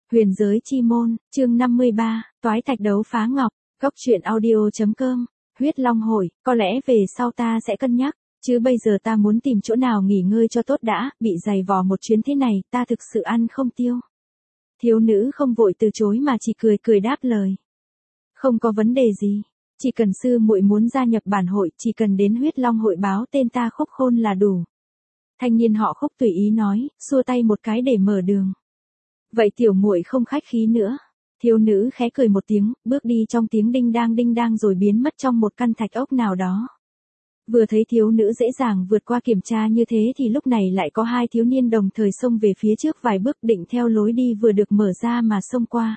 Huyền giới chi môn, chương 53, toái thạch đấu phá ngọc, góc truyện audio.com, huyết long hội, có lẽ về sau ta sẽ cân nhắc, chứ bây giờ ta muốn tìm chỗ nào nghỉ ngơi cho tốt đã, bị dày vò một chuyến thế này, ta thực sự ăn không tiêu. Thiếu nữ không vội từ chối mà chỉ cười cười đáp lời. Không có vấn đề gì, chỉ cần sư muội muốn gia nhập bản hội, chỉ cần đến huyết long hội báo tên ta Khúc Khôn là đủ. Thanh niên họ Khúc tùy ý nói, xua tay một cái để mở đường. Vậy tiểu muội không khách khí nữa. Thiếu nữ khẽ cười một tiếng, bước đi trong tiếng đinh đang rồi biến mất trong một căn thạch ốc nào đó. Vừa thấy thiếu nữ dễ dàng vượt qua kiểm tra như thế thì lúc này lại có hai thiếu niên đồng thời xông về phía trước vài bước định theo lối đi vừa được mở ra mà xông qua.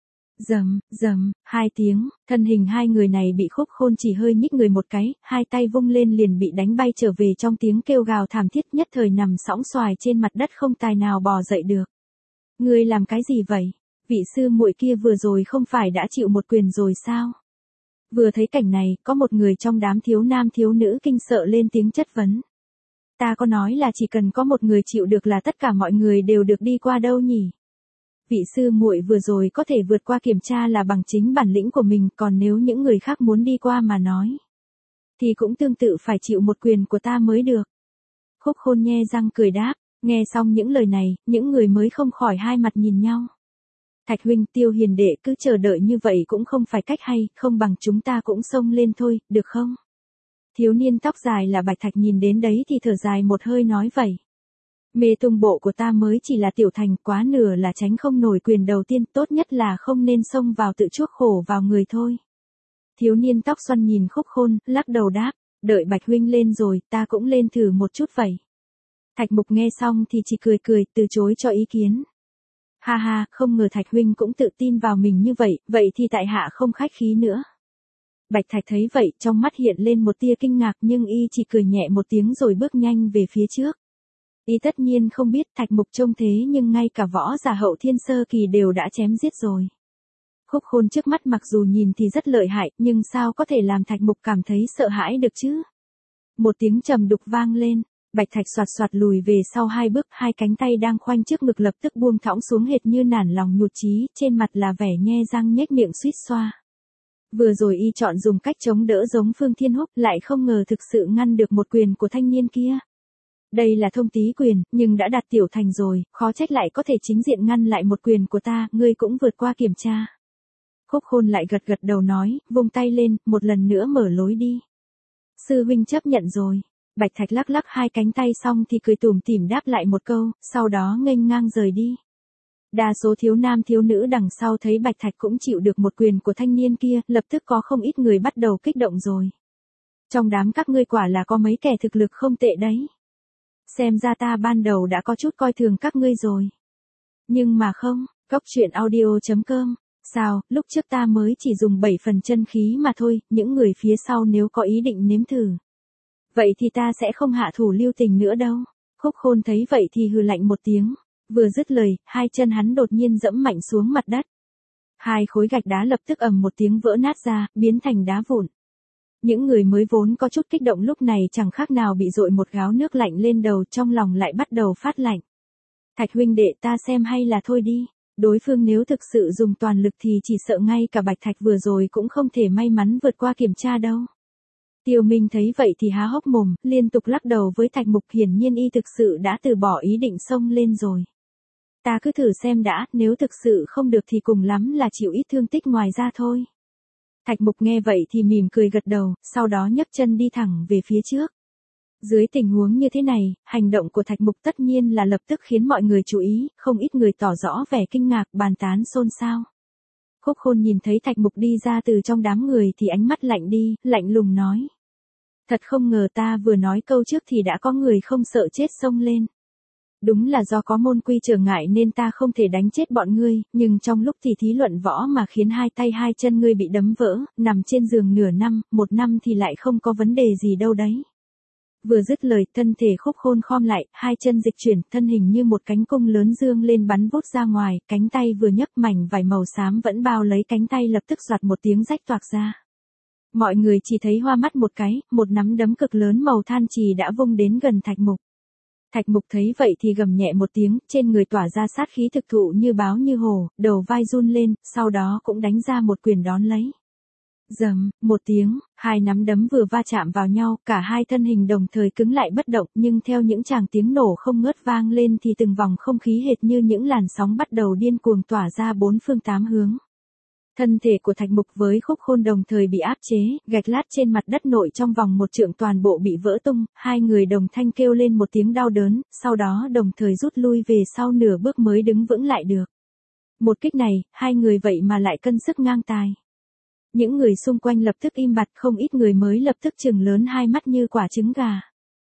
Rầm, rầm, hai tiếng, thân hình hai người này bị Khúc Khôn chỉ hơi nhích người một cái, hai tay vung lên liền bị đánh bay trở về trong tiếng kêu gào thảm thiết nhất thời nằm sõng xoài trên mặt đất không tài nào bò dậy được. Ngươi làm cái gì vậy? Vị sư muội kia vừa rồi không phải đã chịu một quyền rồi sao? Vừa thấy cảnh này, có một người trong đám thiếu nam thiếu nữ kinh sợ lên tiếng chất vấn. Ta có nói là chỉ cần có một người chịu được là tất cả mọi người đều được đi qua đâu nhỉ? Vị sư muội vừa rồi có thể vượt qua kiểm tra là bằng chính bản lĩnh của mình, còn nếu những người khác muốn đi qua mà nói, thì cũng tương tự phải chịu một quyền của ta mới được. Khúc Khôn nhe răng cười đáp. Nghe xong những lời này, những người mới không khỏi hai mặt nhìn nhau. Thạch huynh, Tiêu hiền đệ cứ chờ đợi như vậy cũng không phải cách hay, không bằng chúng ta cũng xông lên thôi, được không? Thiếu niên tóc dài là Bạch Thạch nhìn đến đấy thì thở dài một hơi nói vậy. Mê tung bộ của ta mới chỉ là tiểu thành, quá nửa là tránh không nổi quyền đầu tiên, tốt nhất là không nên xông vào tự chuốc khổ vào người thôi. Thiếu niên tóc xoăn nhìn Khúc Khôn, lắc đầu đáp, đợi Bạch huynh lên rồi, ta cũng lên thử một chút vậy. Thạch Mục nghe xong thì chỉ cười cười, từ chối cho ý kiến. Ha ha, không ngờ Thạch huynh cũng tự tin vào mình như vậy, vậy thì tại hạ không khách khí nữa. Bạch Thạch thấy vậy, trong mắt hiện lên một tia kinh ngạc nhưng y chỉ cười nhẹ một tiếng rồi bước nhanh về phía trước. Y tất nhiên không biết Thạch Mục trông thế nhưng ngay cả võ giả hậu thiên sơ kỳ đều đã chém giết rồi. Khúc Khôn trước mắt mặc dù nhìn thì rất lợi hại, nhưng sao có thể làm Thạch Mục cảm thấy sợ hãi được chứ? Một tiếng trầm đục vang lên. Bạch Thạch xoạt xoạt lùi về sau hai bước, hai cánh tay đang khoanh trước ngực lập tức buông thõng xuống hệt như nản lòng nhụt chí, trên mặt là vẻ nhe răng nhếch miệng suýt xoa. Vừa rồi y chọn dùng cách chống đỡ giống Phương Thiên Húc, lại không ngờ thực sự ngăn được một quyền của thanh niên kia. Đây là thông tí quyền, nhưng đã đạt tiểu thành rồi, khó trách lại có thể chính diện ngăn lại một quyền của ta, ngươi cũng vượt qua kiểm tra. Khúc Khôn lại gật gật đầu nói, vung tay lên, một lần nữa mở lối đi. Sư huynh chấp nhận rồi. Bạch Thạch lắc lắc hai cánh tay xong thì cười tủm tỉm đáp lại một câu, sau đó nghênh ngang rời đi. Đa số thiếu nam thiếu nữ đằng sau thấy Bạch Thạch cũng chịu được một quyền của thanh niên kia, lập tức có không ít người bắt đầu kích động rồi. Trong đám các ngươi quả là có mấy kẻ thực lực không tệ đấy. Xem ra ta ban đầu đã có chút coi thường các ngươi rồi. Nhưng mà không, góc truyện audio.com. Sao, lúc trước ta mới chỉ dùng 7 phần chân khí mà thôi, những người phía sau nếu có ý định nếm thử. Vậy thì ta sẽ không hạ thủ lưu tình nữa đâu. Khúc Khôn thấy vậy thì hừ lạnh một tiếng. Vừa dứt lời, hai chân hắn đột nhiên dẫm mạnh xuống mặt đất. Hai khối gạch đá lập tức ầm một tiếng vỡ nát ra, biến thành đá vụn. Những người mới vốn có chút kích động lúc này chẳng khác nào bị dội một gáo nước lạnh lên đầu, trong lòng lại bắt đầu phát lạnh. Thạch huynh đệ, ta xem hay là thôi đi. Đối phương nếu thực sự dùng toàn lực thì chỉ sợ ngay cả Bạch Thạch vừa rồi cũng không thể may mắn vượt qua kiểm tra đâu. Tiêu Minh thấy vậy thì há hốc mồm, liên tục lắc đầu với Thạch Mục, hiển nhiên y thực sự đã từ bỏ ý định xông lên rồi. Ta cứ thử xem đã, nếu thực sự không được thì cùng lắm là chịu ít thương tích ngoài ra thôi. Thạch Mục nghe vậy thì mỉm cười gật đầu, sau đó nhấc chân đi thẳng về phía trước. Dưới tình huống như thế này, hành động của Thạch Mục tất nhiên là lập tức khiến mọi người chú ý, không ít người tỏ rõ vẻ kinh ngạc, bàn tán xôn xao. Khúc Khôn nhìn thấy Thạch Mục đi ra từ trong đám người thì ánh mắt lạnh đi, lạnh lùng nói. Thật không ngờ ta vừa nói câu trước thì đã có người không sợ chết xông lên. Đúng là do có môn quy trở ngại nên ta không thể đánh chết bọn ngươi, nhưng trong lúc thì thí luận võ mà khiến hai tay hai chân ngươi bị đấm vỡ, nằm trên giường nửa năm, một năm thì lại không có vấn đề gì đâu đấy. Vừa dứt lời, thân thể Khúc Khôn khom lại, hai chân dịch chuyển, thân hình như một cánh cung lớn dương lên bắn vút ra ngoài, cánh tay vừa nhấc mảnh vải màu xám vẫn bao lấy cánh tay lập tức xoạt một tiếng rách toạc ra. Mọi người chỉ thấy hoa mắt một cái, một nắm đấm cực lớn màu than chì đã vung đến gần Thạch Mục. Thạch Mục thấy vậy thì gầm nhẹ một tiếng, trên người tỏa ra sát khí thực thụ như báo như hổ, đầu vai run lên, sau đó cũng đánh ra một quyền đón lấy. Rầm, một tiếng, hai nắm đấm vừa va chạm vào nhau, cả hai thân hình đồng thời cứng lại bất động, nhưng theo những tràng tiếng nổ không ngớt vang lên thì từng vòng không khí hệt như những làn sóng bắt đầu điên cuồng tỏa ra bốn phương tám hướng. Thân thể của Thạch Mục với Khúc Khôn đồng thời bị áp chế, gạch lát trên mặt đất nội trong vòng một trượng toàn bộ bị vỡ tung, hai người đồng thanh kêu lên một tiếng đau đớn, sau đó đồng thời rút lui về sau nửa bước mới đứng vững lại được. Một kích này, hai người vậy mà lại cân sức ngang tài. Những người xung quanh lập tức im bặt, không ít người mới lập tức trừng lớn hai mắt như quả trứng gà.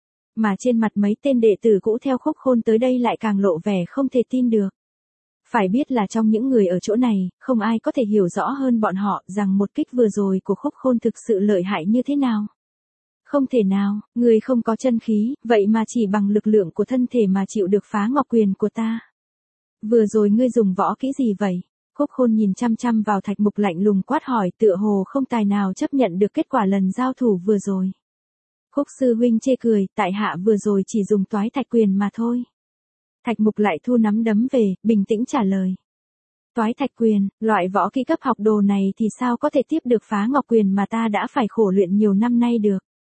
Mà trên mặt mấy tên đệ tử cũ theo Khúc Khôn tới đây lại càng lộ vẻ không thể tin được. Phải biết là trong những người ở chỗ này, không ai có thể hiểu rõ hơn bọn họ rằng một kích vừa rồi của Khúc Khôn thực sự lợi hại như thế nào. Không thể nào, người không có chân khí, vậy mà chỉ bằng lực lượng của thân thể mà chịu được phá ngọc quyền của ta. Vừa rồi ngươi dùng võ kỹ gì vậy? Khúc Khôn nhìn chăm chăm vào Thạch Mục lạnh lùng quát hỏi, tựa hồ không tài nào chấp nhận được kết quả lần giao thủ vừa rồi. Khúc sư huynh chê cười, tại hạ vừa rồi chỉ dùng toái thạch quyền mà thôi. Thạch Mục lại thu nắm đấm về, bình tĩnh trả lời. Toái thạch quyền, loại võ kỹ cấp học đồ này thì sao có thể tiếp được phá ngọc quyền mà ta đã phải khổ luyện nhiều năm nay được.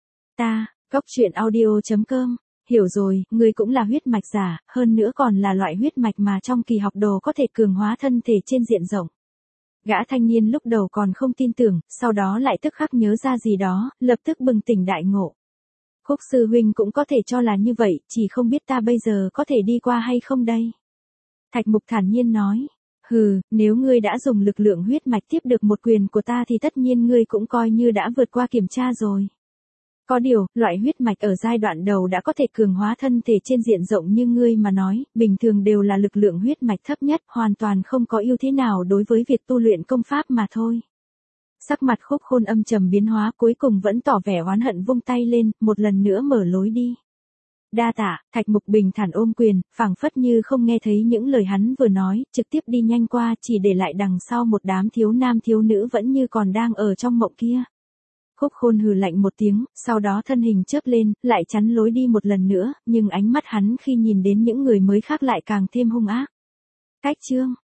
Ta, Goctruyện.audio.com, hiểu rồi, ngươi cũng là huyết mạch giả, hơn nữa còn là loại huyết mạch mà trong kỳ học đồ có thể cường hóa thân thể trên diện rộng. Gã thanh niên lúc đầu còn không tin tưởng, sau đó lại tức khắc nhớ ra gì đó, lập tức bừng tỉnh đại ngộ. Khúc sư huynh cũng có thể cho là như vậy, chỉ không biết ta bây giờ có thể đi qua hay không đây. Thạch Mục thản nhiên nói, hừ, nếu ngươi đã dùng lực lượng huyết mạch tiếp được một quyền của ta thì tất nhiên ngươi cũng coi như đã vượt qua kiểm tra rồi. Có điều, loại huyết mạch ở giai đoạn đầu đã có thể cường hóa thân thể trên diện rộng như ngươi mà nói, bình thường đều là lực lượng huyết mạch thấp nhất, hoàn toàn không có ưu thế nào đối với việc tu luyện công pháp mà thôi. Sắc mặt Khúc Khôn âm trầm biến hóa, cuối cùng vẫn tỏ vẻ oán hận, vung tay lên, một lần nữa mở lối đi. Đa tạ. Thạch Mục bình thản ôm quyền, phảng phất như không nghe thấy những lời hắn vừa nói, trực tiếp đi nhanh qua, chỉ để lại đằng sau một đám thiếu nam thiếu nữ vẫn như còn đang ở trong mộng kia. Khúc Khôn hừ lạnh một tiếng, sau đó thân hình chớp lên, lại chắn lối đi một lần nữa, nhưng ánh mắt hắn khi nhìn đến những người mới khác lại càng thêm hung ác. Cách chương